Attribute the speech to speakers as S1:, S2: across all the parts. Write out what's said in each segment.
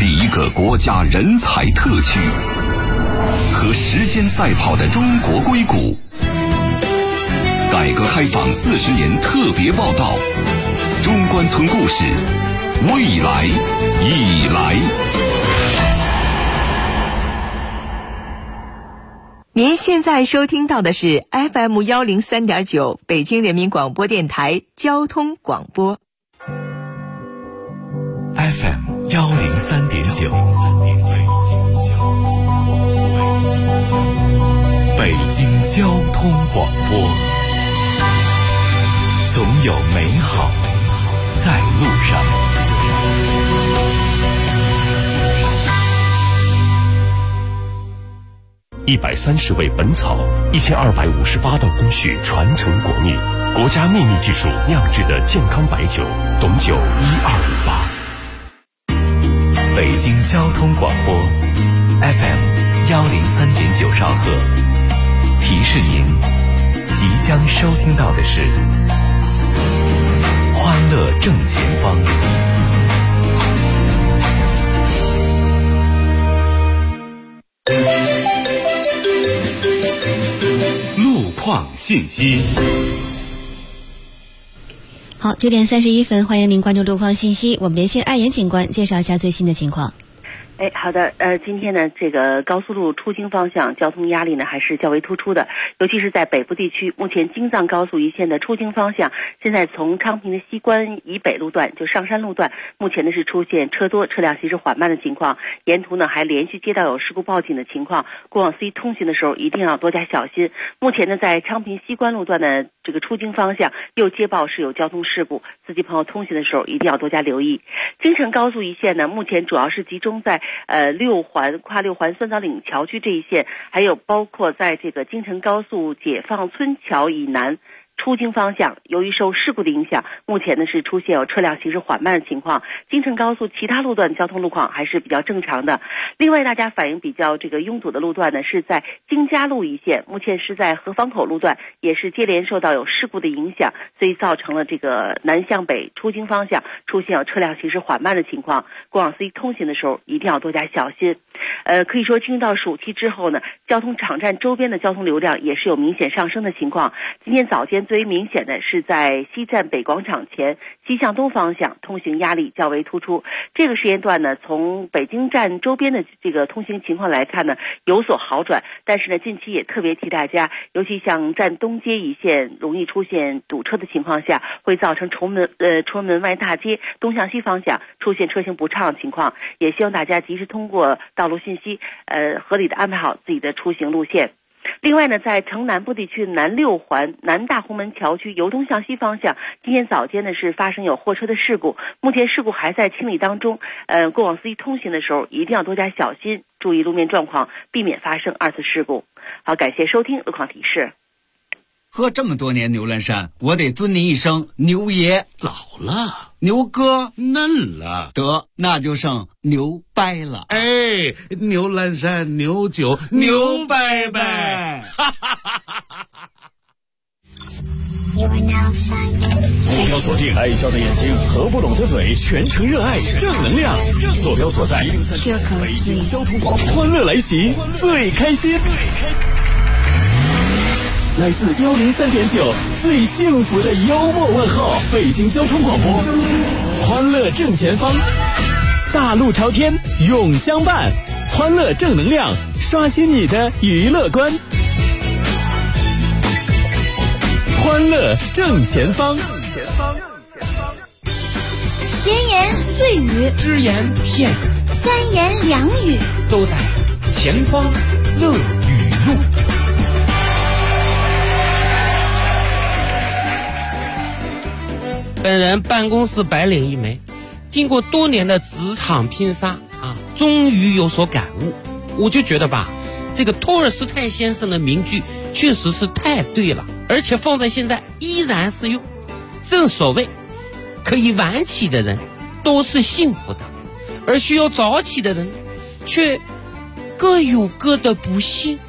S1: 一个国家人才特区。和时间赛跑的中国硅谷，改革开放40年特别报道，中关村故事，未来已来。
S2: 您现在收听到的是 FM 103.9北京人民广播电台交通广播。
S3: FM 103.9，北京交通广播，总有美好在路上。130味本草，1258道工序传承国秘，国家秘密技术酿制的健康白酒，董酒1258。北京交通广播 FM 103.9兆赫，提示您即将收听到的是欢乐正前方。路况信息。
S4: 好，9点31分，欢迎您关注路况信息。我们连线爱言警官，介绍一下最新的情况。
S5: 好的，今天呢，这个高速路出京方向交通压力呢还是较为突出的，尤其是在北部地区。目前京藏高速一线的出京方向，现在从昌平的西关以北路段，就上山路段，目前呢是出现车多、车辆行驶缓慢的情况，沿途呢还连续接到有事故报警的情况，过往 C 通行的时候一定要多加小心。目前呢，在昌平西关路段的这个出京方向又接报是有交通事故，司机朋友通行的时候一定要多加留意。京承高速一线呢，目前主要是集中在六环、跨六环酸枣岭桥区这一线，还有包括在这个京承高速解放村桥以南出京方向，由于受事故的影响，目前呢是出现有车辆行驶缓慢的情况。京承高速其他路段交通路况还是比较正常的。另外，大家反映比较这个拥堵的路段呢，是在京嘉路一线，目前是在河坊口路段，也是接连受到有事故的影响，所以造成了这个南向北出京方向出现有车辆行驶缓慢的情况。过往 C 通行的时候一定要多加小心。可以说进入到暑期之后呢，交通场站周边的交通流量也是有明显上升的情况。今天早间最为明显的是在西站北广场前西向东方向通行压力较为突出。这个时间段呢，从北京站周边的这个通行情况来看呢，有所好转，但是呢，近期也特别提大家，尤其像站东街一线容易出现堵车的情况下，会造成崇文门外大街东向西方向出现车行不畅的情况，也希望大家及时通过道路信息合理的安排好自己的出行路线。另外呢，在城南部地区南六环南大红门桥区由东向西方向，今天早间呢是发生有货车的事故，目前事故还在清理当中。过往司机通行的时候一定要多加小心，注意路面状况，避免发生二次事故。好，感谢收听路况提示。
S6: 喝这么多年牛栏山，我得尊您一声牛爷。
S7: 老了，
S6: 牛哥
S7: 嫩了，
S6: 得那就剩牛掰了。
S7: 哎，牛栏山牛酒牛掰掰。
S3: 坐标锁定爱笑的眼睛合不拢的嘴，全程热爱正能量。坐标所在北京交通广播，欢乐来袭，最开心。来自103.9最幸福的幽默问候，北京交通广播，欢乐正前方，大路朝天永相伴，欢乐正能量，刷新你的娱乐观，欢乐正前方。
S8: 闲言碎语，
S9: 只言片语，
S8: 三言两语，
S9: 都在前方乐语录。本人办公室白领一枚，经过多年的职场拼杀终于有所感悟。我就觉得吧，这个托尔斯泰先生的名句确实是太对了，而且放在现在依然适用。正所谓，可以晚起的人都是幸福的，而需要早起的人却各有各的不幸。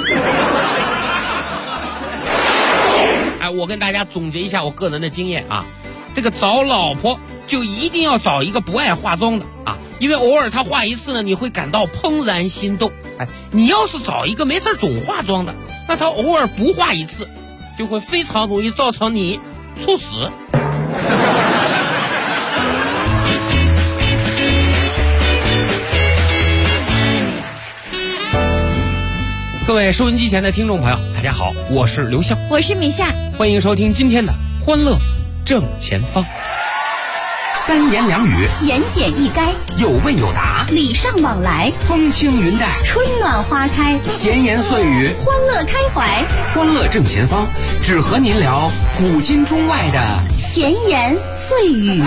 S9: 我跟大家总结一下我个人的经验啊，这个找老婆就一定要找一个不爱化妆的因为偶尔他化一次呢，你会感到怦然心动。哎，你要是找一个没事总化妆的，那他偶尔不化一次，就会非常容易造成你猝死。各位收音机前的听众朋友，大家好，我是刘笑，
S8: 我是米夏，
S9: 欢迎收听今天的欢乐正前方。
S1: 三言两语，
S8: 言简意赅，
S1: 有问有答，
S8: 礼尚往来，
S1: 风轻云淡，
S8: 春暖花开，
S1: 闲言碎语，
S8: 欢乐开怀，
S1: 欢乐正前方，只和您聊古今中外的
S8: 闲言碎语。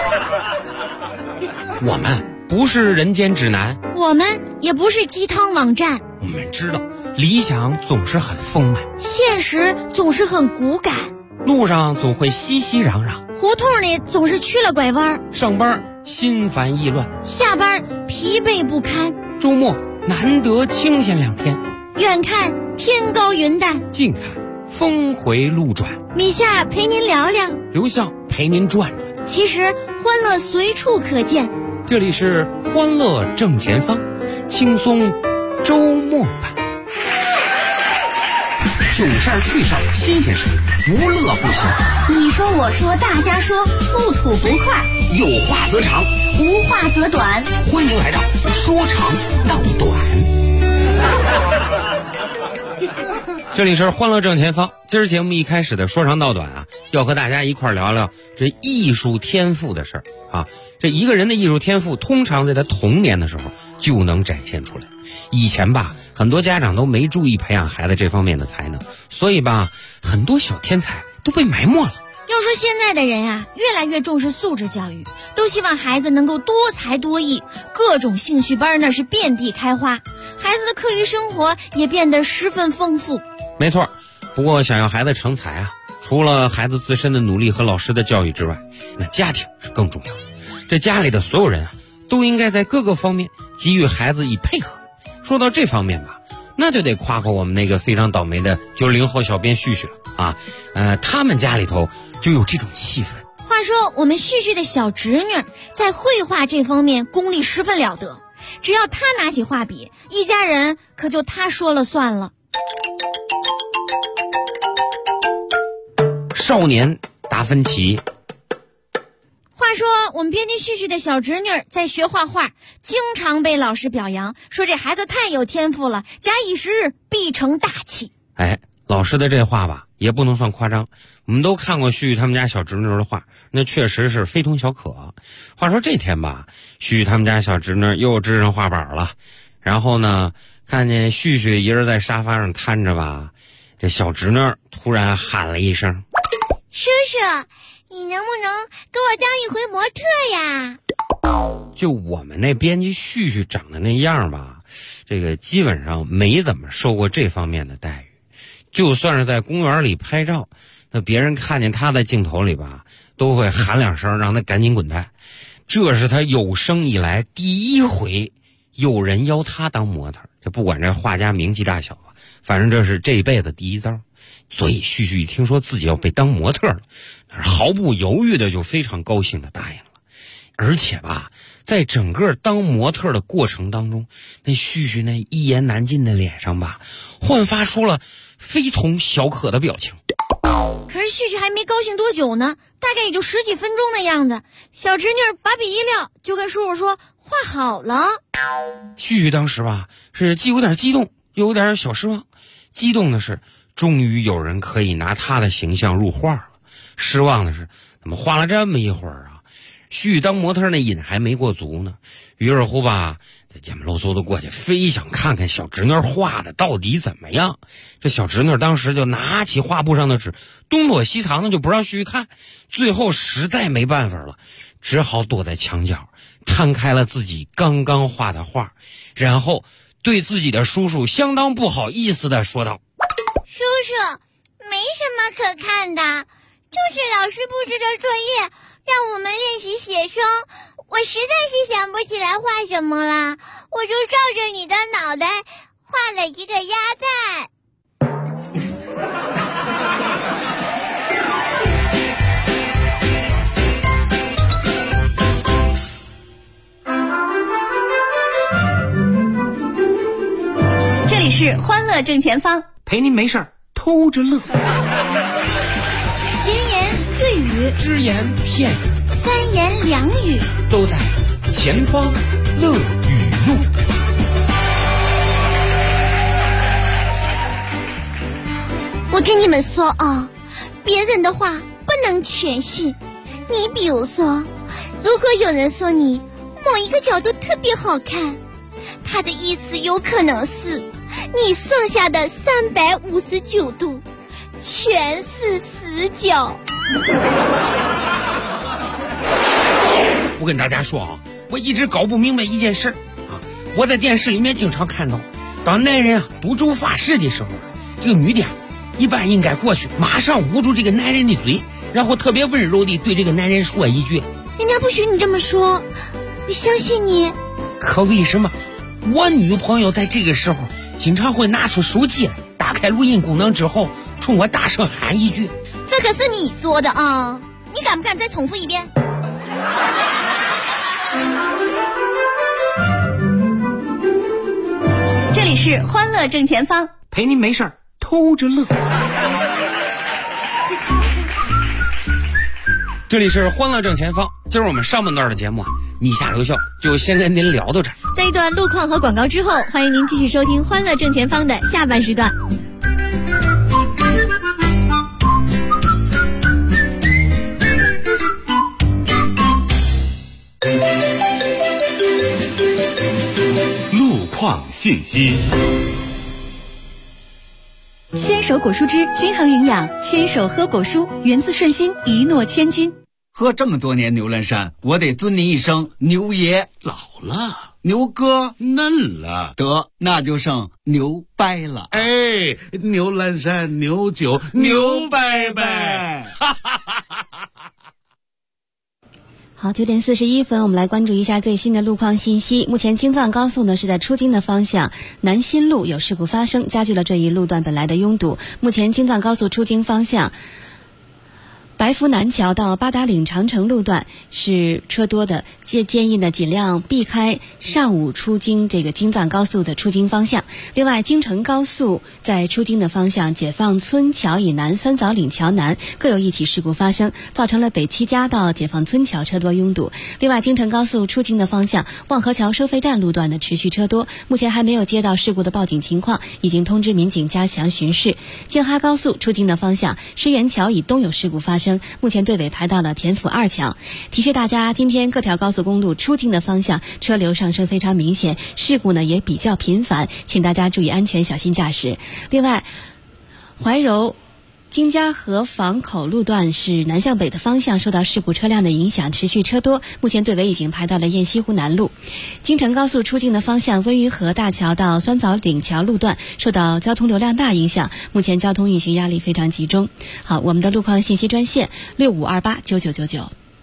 S9: 我们不是人间指南，
S8: 我们也不是鸡汤网站，
S9: 我们知道理想总是很丰满，
S8: 现实总是很骨感，
S9: 路上总会熙熙攘攘，
S8: 胡同里总是曲了拐弯，
S9: 上班心烦意乱，
S8: 下班疲惫不堪，
S9: 周末难得清闲2天，
S8: 远看天高云淡，
S9: 近看峰回路转。
S8: 米夏陪您聊聊，
S9: 刘笑陪您转转，
S8: 其实欢乐随处可见。
S9: 这里是欢乐正前方，轻松周末版。
S1: 囧事儿、趣事儿、新鲜事儿，无乐不休。
S8: 你说我说大家说，不吐不快，
S1: 有话则长，
S8: 无话则短。
S1: 欢迎来到说长道短。
S9: 这里是欢乐正前方，今儿节目一开始的说长道短啊，要和大家一块聊聊这艺术天赋的事儿啊。这一个人的艺术天赋，通常在他童年的时候就能展现出来。以前吧，很多家长都没注意培养孩子这方面的才能，所以吧，很多小天才都被埋没了。
S8: 要说现在的人啊，越来越重视素质教育，都希望孩子能够多才多艺，各种兴趣班那是遍地开花，孩子的课余生活也变得十分丰富。
S9: 没错，不过想要孩子成才啊，除了孩子自身的努力和老师的教育之外，那家庭是更重要。这家里的所有人啊，都应该在各个方面给予孩子以配合。说到这方面吧，那就得夸夸我们那个非常倒霉的90后小编旭旭了啊。他们家里头就有这种气氛。
S8: 话说我们旭旭的小侄女在绘画这方面功力十分了得，只要她拿起画笔，一家人可就她说了算了。
S9: 少年达芬奇。
S8: 话说我们编辑旭旭的小侄女在学画画，经常被老师表扬，说这孩子太有天赋了，假以时日必成大器。
S9: 哎，老师的这话吧也不能算夸张，我们都看过旭旭他们家小侄女的画，那确实是非同小可。话说这天吧，旭旭他们家小侄女又支上画板了，然后呢，看见旭旭一人在沙发上瘫着吧，这小侄女突然喊了一声：
S8: 叔叔，你能不能给我当一回模特呀？
S9: 就我们那编辑旭旭长得那样吧，这个基本上没怎么受过这方面的待遇。就算是在公园里拍照，那别人看见他在镜头里吧，都会喊2声让他赶紧滚蛋。这是他有生以来第一回有人邀他当模特，就不管这画家名气大小啊，反正这是这辈子第一遭。所以旭旭一听说自己要被当模特了，毫不犹豫的就非常高兴的答应了。而且吧，在整个当模特的过程当中，那旭旭那一言难尽的脸上吧，焕发出了非同小可的表情。
S8: 可是旭旭还没高兴多久呢，大概也就10几分钟的样子，小侄女把笔一撂，就跟叔叔说画好了。
S9: 旭旭当时吧，是既有点激动又有点小失望。激动的是终于有人可以拿他的形象入画了，失望的是怎么画了这么一会儿啊，旭旭当模特那瘾还没过足呢。于是乎吧，捡不漏搜的过去，非想看看小侄女画的到底怎么样。这小侄女当时就拿起画布上的纸，东躲西藏的就不让旭旭看。最后实在没办法了，只好躲在墙角，摊开了自己刚刚画的画，然后对自己的叔叔相当不好意思的说道：
S8: 叔叔，没什么可看的，就是老师布置的作业让我们练习写生，我实在是想不起来画什么了，我就照着你的脑袋画了一个鸭蛋。
S2: 是欢乐正前方，
S10: 陪您没事儿偷着乐。
S8: 闲言碎语，
S9: 只言片语，
S8: 三言两语，
S9: 都在前方乐语录。
S8: 我跟你们说啊，别人的话不能全信。你比如说，如果有人说你某一个角度特别好看，他的意思有可能是你剩下的359度全是死角。
S9: 我跟大家说啊，我一直搞不明白一件事啊，我在电视里面经常看到，当男人赌咒发誓的时候，这个女的一般应该过去马上捂住这个男人的嘴，然后特别温柔地对这个男人说一句：
S8: 人家不许你这么说，我相信你。
S9: 可为什么我女朋友在这个时候经常会拿出手机来，打开录音功能之后冲我大声喊一句：
S8: 这可是你说的啊，你敢不敢再重复一遍？
S2: 这里是欢乐正前方，
S10: 陪您没事儿偷着乐。
S9: 这里是欢乐正前方，今儿我们上半段的节目米下留笑就先跟您聊到这儿。
S4: 在一段路况和广告之后，欢迎您继续收听欢乐正前方的下半时段。
S1: 路况信息。
S11: 牵手果蔬汁均衡营养，牵手喝果蔬，源自顺心，一诺千金。
S6: 喝这么多年牛栏山，我得尊您一声牛爷。
S7: 老了，
S6: 牛哥
S7: 嫩了，
S6: 得那就剩牛掰了。
S7: 哎，牛栏山牛酒牛掰掰。
S4: 好，9点41分，我们来关注一下最新的路况信息。目前京藏高速呢是在出京的方向，南新路有事故发生，加剧了这一路段本来的拥堵。目前京藏高速出京方向，白福南桥到八达岭长城路段是车多的，建议呢尽量避开上午出京这个京藏高速的出京方向。另外，京承高速在出京的方向，解放村桥以南、酸枣岭桥南各有一起事故发生，造成了北七家到解放村桥车多拥堵。另外，京承高速出京的方向，望河桥收费站路段的持续车多，目前还没有接到事故的报警情况，已经通知民警加强巡视。京哈高速出京的方向，狮园桥以东有事故发生，目前队尾排到了田府2桥。提示大家，今天各条高速公路出京的方向车流上升非常明显，事故呢也比较频繁，请大家注意安全，小心驾驶。另外，怀柔金家河坊口路段是南向北的方向受到事故车辆的影响，持续车多，目前队尾已经排到了雁西湖南路。京承高速出京的方向，温榆河大桥到酸枣岭桥路段受到交通流量大影响，目前交通运行压力非常集中。好，我们的路况信息专线65289999。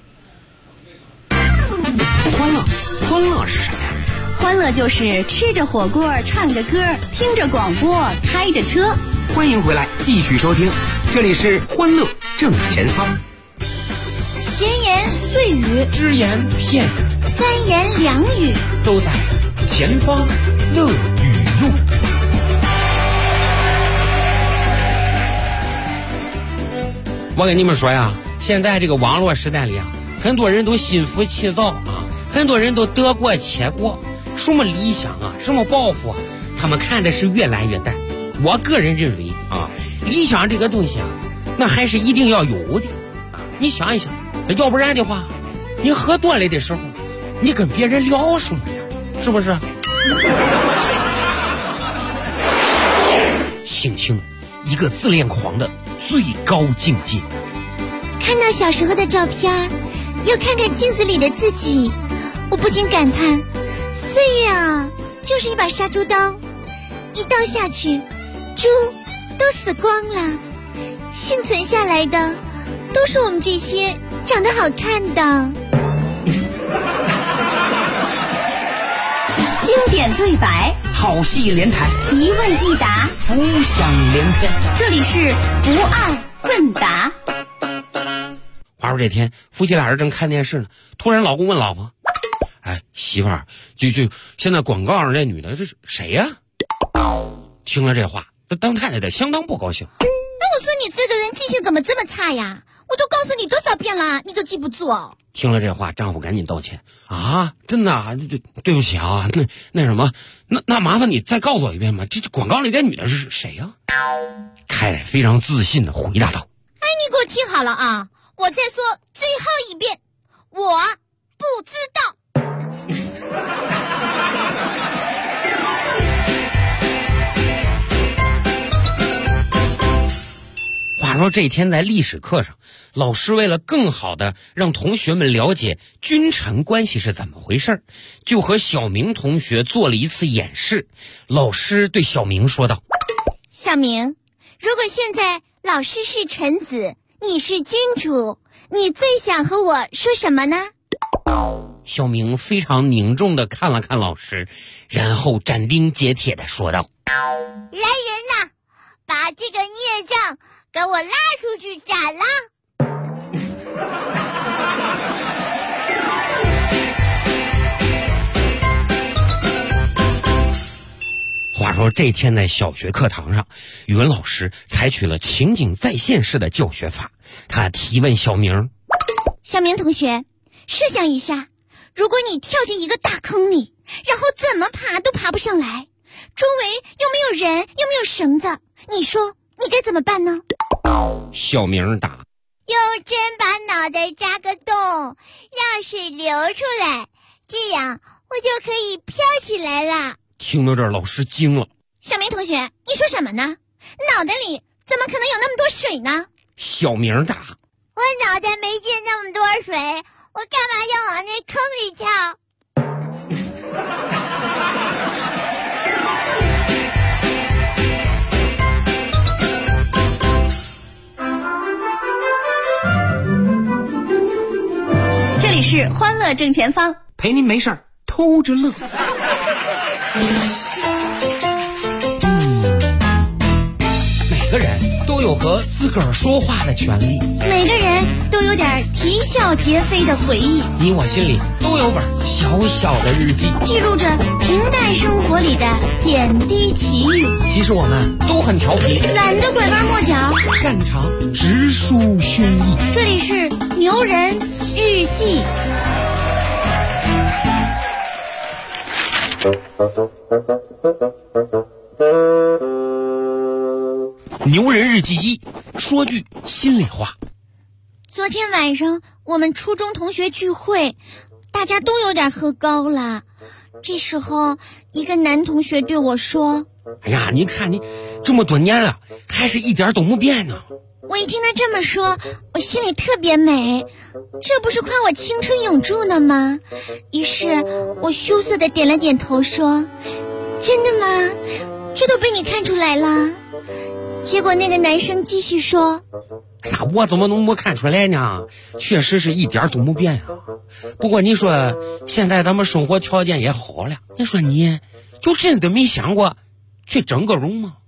S10: 欢乐是什么呀？
S11: 欢乐就是吃着火锅，唱着歌，听着广播，开着车。
S10: 欢迎回来，继续收听，这里是欢乐正前方。
S8: 闲言碎语，
S9: 只言片语，
S8: 三言两语，
S9: 都在前方乐语录。我跟你们说呀，现在这个网络时代里啊，很多人都心浮气躁啊，很多人都得过且过，什么理想啊，什么抱负啊，他们看的是越来越淡。我个人认为啊，理想这个东西啊，那还是一定要有的啊。你想一想，要不然的话，你喝多了的时候，你跟别人聊什么呀？是不是？倾听一个自恋狂的最高境界。
S8: 看到小时候的照片，又看看镜子里的自己，我不禁感叹，岁月啊，就是一把杀猪刀，一刀下去，猪都死光了，幸存下来的都是我们这些长得好看的。
S11: 经典对白，
S10: 好戏连台，
S11: 一问一答，
S10: 浮想联翩。
S11: 这里是不爱问答。
S9: 话说这天，夫妻俩人正看电视呢，突然老公问老婆：“哎，媳妇儿，就现在广告上这女的这是谁呀？” 听了这话，这当太太的相当不高兴。
S8: 那我说你这个人记性怎么这么差呀？我都告诉你多少遍了，你都记不住。
S9: 听了这话，丈夫赶紧道歉啊，真的啊，对不起啊，那什么，那麻烦你再告诉我一遍吧，这广告里边女的是谁呀？太太非常自信的回答道：
S8: 哎，你给我听好了啊，我再说最后一遍，我不知道。
S9: 话说这天在历史课上，老师为了更好的让同学们了解君臣关系是怎么回事，就和小明同学做了一次演示。老师对小明说道：
S8: 小明，如果现在老师是臣子，你是君主，你最想和我说什么呢？
S9: 小明非常凝重地看了看老师，然后斩钉截铁地说道：
S8: 来人呐，把这个孽障给我拉出去斩了！
S9: 话说这天在小学课堂上，语文老师采取了情景再现式的教学法，他提问小明：
S8: 小明同学，设想一下，如果你跳进一个大坑里，然后怎么爬都爬不上来，周围又没有人，又没有绳子，你说你该怎么办呢？
S9: 小明答：
S8: 用针把脑袋扎个洞，让水流出来，这样我就可以飘起来了。
S9: 听到这儿，老师惊了：
S8: 小明同学，你说什么呢？脑袋里怎么可能有那么多水呢？
S9: 小明答：
S8: 我脑袋没进那么多水，我干嘛要往那坑里跳？
S11: 这里是欢乐正前方，
S10: 陪您没事儿偷着乐。
S9: 每个人都有和自个儿说话的权利，
S8: 每个人都有点啼笑皆非的回忆，
S9: 你我心里都有本小小的日记，
S8: 记录着平淡生活里的点滴奇遇。
S9: 其实我们都很调皮，
S8: 懒得拐弯抹角，
S9: 擅长直抒胸臆。
S8: 这里是牛人日记。
S9: 牛人日记1，说句心里话。
S8: 昨天晚上我们初中同学聚会，大家都有点喝高了。这时候一个男同学对我说：
S9: 哎呀，你看你这么多年了，还是一点都没变呢。
S8: 我一听他这么说，我心里特别美，这不是夸我青春永驻呢吗？于是我羞涩地点了点头说：真的吗？这都被你看出来了？结果那个男生继续说：
S9: 哎呀，我怎么能没看出来呢？确实是一点都没变啊。不过你说现在咱们生活条件也好了，你说你就真的没想过去整个容吗？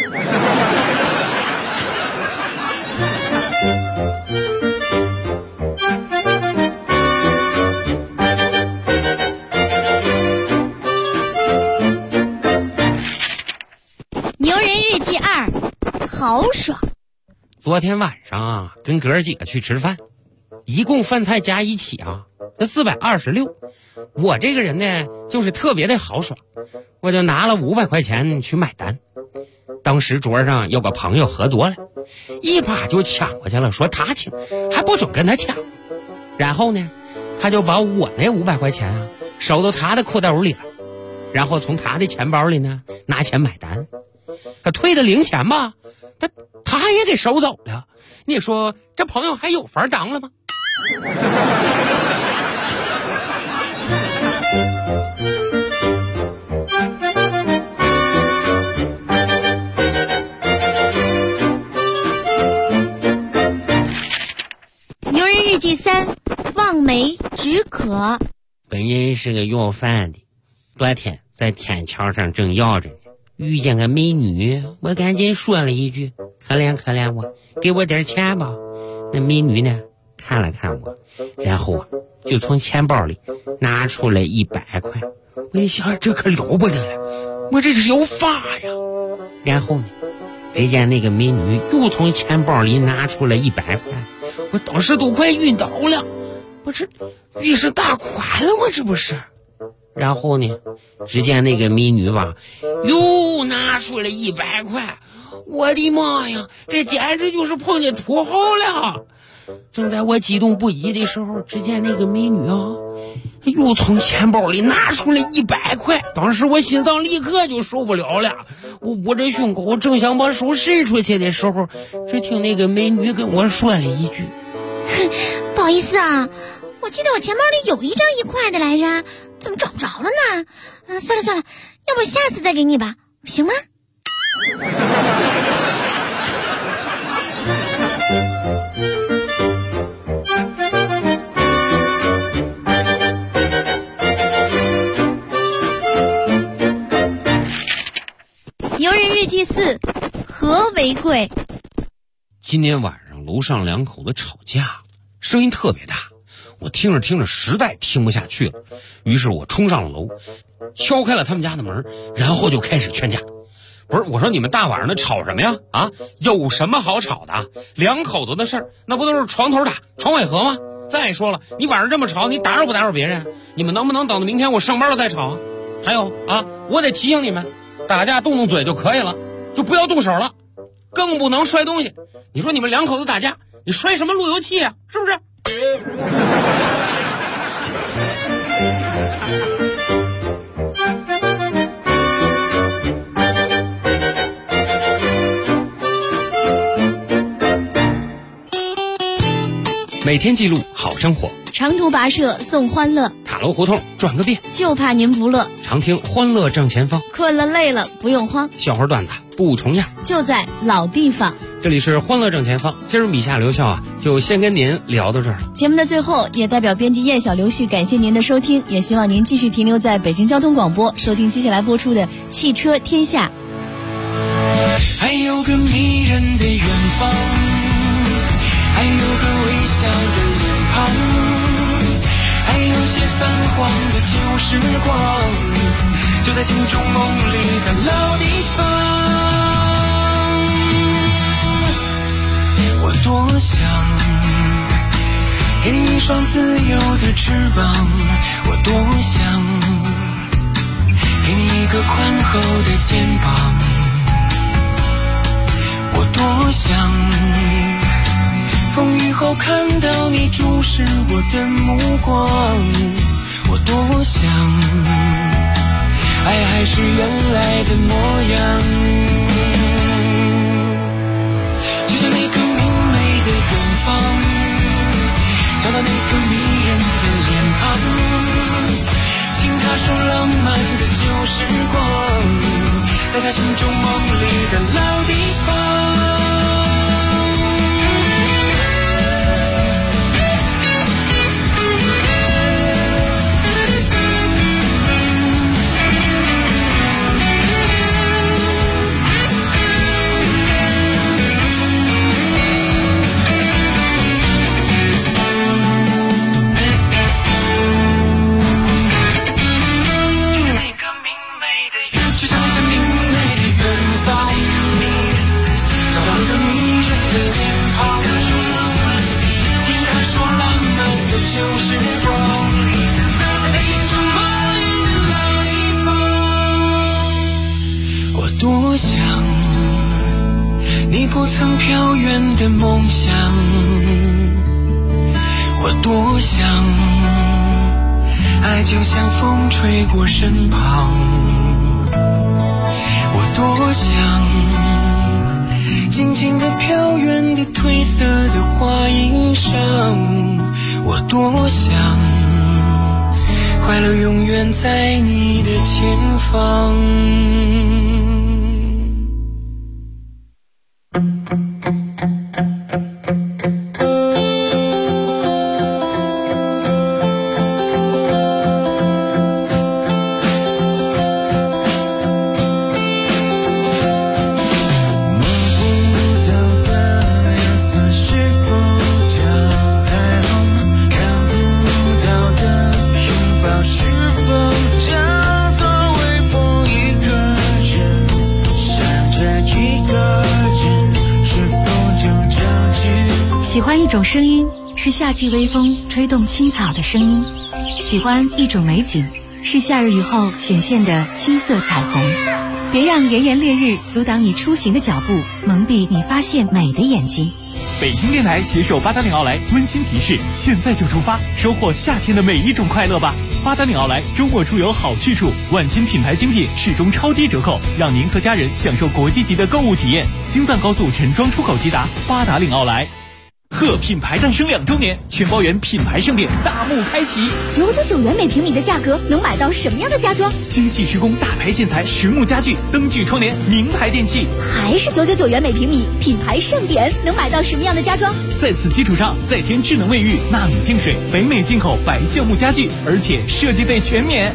S8: 牛人日记2，豪爽。
S9: 昨天晚上啊，跟哥儿几个去吃饭，一共饭菜加一起啊，这426。我这个人呢，就是特别的豪爽，我就拿了500块钱去买单。当时桌上有个朋友喝多了，一把就抢过去了，说他请，还不准跟他抢。然后呢，他就把我那500块钱啊收到他的裤兜里了，然后从他的钱包里呢拿钱买单。可退的零钱吧，他也给收走了。你说这朋友还有法当了吗？
S8: 牛人日记3，望梅止渴。
S9: 本人是个要饭的，昨天在天桥上正要着呢，遇见个美女，我赶紧说了一句：可怜可怜我，给我点钱吧。那美女呢看了看我，然后啊就从钱包里拿出来100块。我一想，这可了不得了， 我这是有法呀。然后呢，只见那个美女又从钱包里拿出了100块，我当时都快晕倒了，我这遇上大款了，我这不是。然后呢，只见那个美女吧又拿出了100块，我的妈呀，这简直就是碰见土豪了。正在我激动不已的时候，只见那个美女啊又从钱包里拿出了100块，当时我心脏立刻就受不了了，我捂着胸口正想把手伸出去的时候，只听那个美女跟我说了一句：
S8: 不好意思啊，我记得我钱包里有一张1块的来着，怎么找不着了呢？算了，要不下次再给你吧，行吗？
S11: 游人日记4，何为贵？
S9: 今天晚上楼上2口子吵架，声音特别大，我听着实在听不下去了，于是我冲上了楼，敲开了他们家的门，然后就开始劝架。不是，我说你们大晚上的吵什么呀？啊，有什么好吵的？2口子的事儿，那不都是床头打床尾和吗？再说了，你晚上这么吵，你打扰不打扰别人？你们能不能等到明天我上班了再吵？还有啊，我得提醒你们，打架动动嘴就可以了，就不要动手了，更不能摔东西。你说你们2口子打架，你摔什么路由器啊？是不是？每天记录好生活，
S11: 长途跋涉送欢乐，
S9: 塔楼胡同转个遍，
S11: 就怕您不乐。
S9: 常听欢乐正前方，
S11: 困了累了不用慌，
S9: 笑话段子不重样，
S11: 就在老地方。
S9: 这里是欢乐正前方，今儿米夏刘笑就先跟您聊到这儿。
S11: 节目的最后，也代表编辑燕小刘旭感谢您的收听，也希望您继续停留在北京交通广播，收听接下来播出的《汽车天下》。
S12: 还有个迷人的远方，还有个微笑的脸庞，还有些泛黄的旧时光，就在心中梦里的老地方。我多想给你一双自由的翅膀，我多想给你一个宽厚的肩膀，我多想风雨后看到你注视我的目光，我多想爱还是原来的模样，就像那个明媚的远方，找到那个迷人的脸庞，听他说浪漫的旧时光，在他心中梦里的老地方。多想你不曾飘远的梦想，我多想爱就像风吹过身旁，我多想静静地飘远的褪色的花衣裳，我多想快乐永远在你的前方。是否叫做微风一个
S13: 欢一种声音，是夏季微风吹动青草的声音；喜欢一种美景，是夏日雨后显现的青色彩虹。别让炎炎烈日阻挡你出行的脚步，蒙蔽你发现美的眼睛。
S14: 北京电台携手八达岭奥莱温馨提示：现在就出发，收获夏天的每一种快乐吧！八达岭奥莱周末出游好去处，万千品牌精品始终超低折扣，让您和家人享受国际级的购物体验。京藏高速陈庄出口直达八达岭奥莱。贺品牌诞生2周年，全包圆品牌盛典大幕开启。
S11: 999元每平米的价格，能买到什么样的家装？
S14: 精细施工大牌建材实木家具、灯具窗帘、名牌电器。
S11: 还是999元每平米，品牌盛典能买到什么样的家装？
S14: 在此基础上，再添智能卫浴、纳米净水、北美进口白橡木家具，而且设计费全免。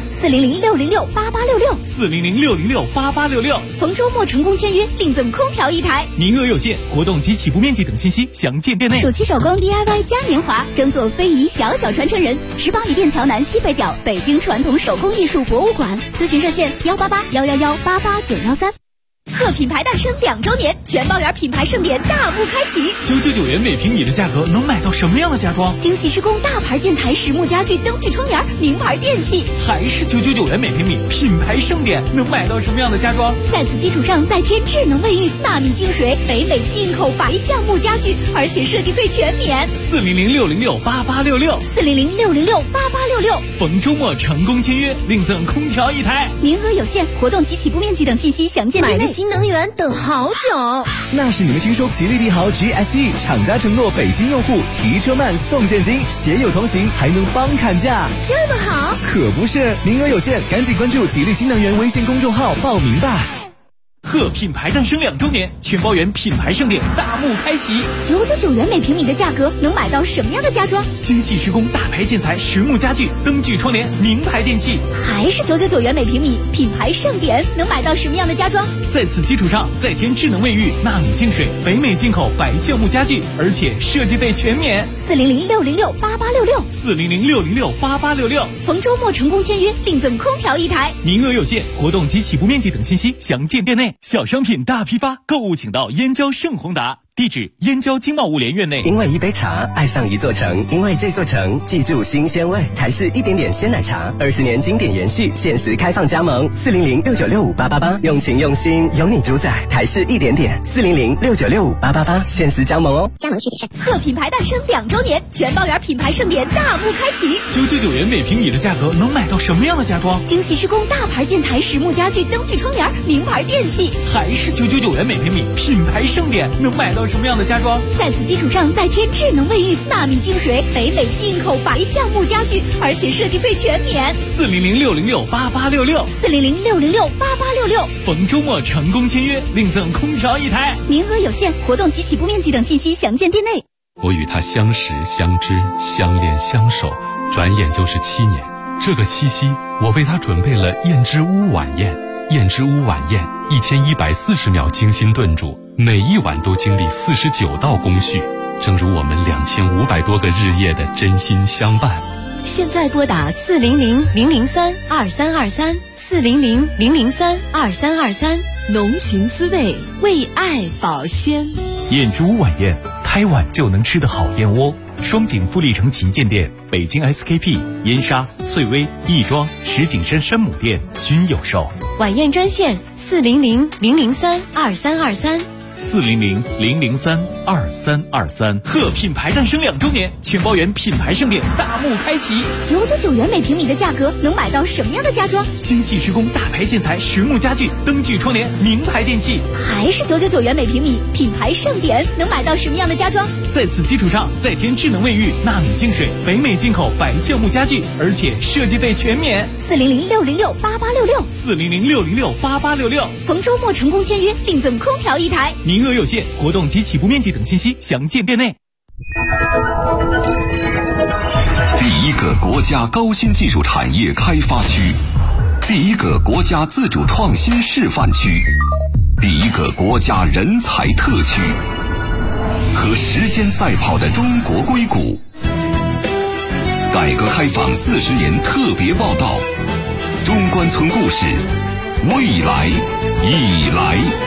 S11: 400-606-8866，400-606-8866。逢周末成功签约，另赠空调1台。
S14: 名额有限，活动及起步面积等信息详见店内。
S11: 暑期手工 DIY 嘉年华，争做非遗小传承人。18里店桥南西北角，北京传统手工艺术博物馆。咨询热线188-111-88913。贺品牌诞生2周年，全包圆品牌盛典大幕开启。
S14: 999元每平米的价格，能买到什么样的家装？
S11: 精细施工大牌建材实木家具、灯具窗帘、名牌电器。
S14: 还是999元每平米，品牌盛典能买到什么样的家装？
S11: 在此基础上再添智能卫浴、纳米净水、北美进口白橡木家具，而且设计费全免。
S14: 400-606-8866，400-606-8866。逢周末成功签约，另赠空调1台。
S11: 名额有限，活动及起步面积等信息详见店内。
S15: 新能源等好久，
S16: 那是你们听说吉利帝豪 GSE 厂家承诺北京用户提车慢送现金，携友同行还能帮砍价，
S15: 这么好？
S16: 可不是，名额有限，赶紧关注吉利新能源微信公众号报名吧。
S14: 贺品牌诞生2周年，全包圆品牌盛典大幕开启。
S11: 999元每平米的价格，能买到什么样的家装？
S14: 精细施工大牌建材实木家具、灯具窗帘、名牌电器。
S11: 还是999元每平米，品牌盛典能买到什么样的家装？
S14: 在此基础上再添智能卫浴、纳米净水、北美进口白橡木家具，而且设计费全免。
S11: 400-606-8866，400-606-8866。逢周末成功签约，另赠空调1台。
S14: 名额有限，活动及起步面积等信息详见店内。小商品大批发，购物请到燕郊盛宏达。地址：燕郊经贸物联院内。
S17: 因为一杯茶爱上一座城，因为这座城记住新鲜味。台式一点点鲜奶茶，20年经典延续，限时开放加盟。400-696-5888，用情用心，有你主宰。台式一点点，400-696-5888，限时加盟哦。
S15: 加盟需谨慎。
S11: 贺品牌诞生2周年，全包圆品牌盛典大幕开启。
S14: 999元每平米的价格，能买到什么样的家装？
S11: 精细施工大牌建材实木家具、灯具窗帘、名牌电器。
S14: 还是999元每平米，品牌盛典能买到什么样的家装？
S11: 在此基础上再添智能卫浴、纳米净水、北美进口白橡木家具，而且设计费全免。
S14: 400-606-8866，400-606-8866。逢周末成功签约，另赠空调1台。
S11: 名额有限，活动及起步面积等信息详见店内。
S18: 我与他相识、相知、相恋、相守，转眼就是7年。这个七夕，我为他准备了燕之屋晚宴。燕之屋晚宴1140秒精心炖煮，每一碗都经历49道工序，正如我们2500多个日夜的真心相伴。
S13: 现在拨打400-003-2323，400-003-2323，浓情滋味，为爱保鲜。
S14: 燕之屋晚宴，开碗就能吃的好燕窝。双井富力城旗舰店、北京 SKP、燕莎、翠微、亦庄、石景山山姆店均有售。
S13: 晚宴专线400-003-2323，400-003-2323。
S14: 贺品牌诞生2周年，全包圆品牌盛典大幕开启。
S11: 999元每平米的价格，能买到什么样的家装？
S14: 精细施工大牌建材实木家具、灯具窗帘、名牌电器。
S11: 还是999元每平米，品牌盛典能买到什么样的家装？
S14: 在此基础上再添智能卫浴、纳米净水、北美进口白橡木家具，而且设计费全免。
S11: 400-606-8866，400-606-8866。逢周末成功签约，另赠空调1台。
S14: 名额有限，活动及起步面积等信息详见店内。
S1: 第一个国家高新技术产业开发区，第一个国家自主创新示范区，第一个国家人才特区，和时间赛跑的中国硅谷。改革开放40年特别报道，中关村故事，未来已来。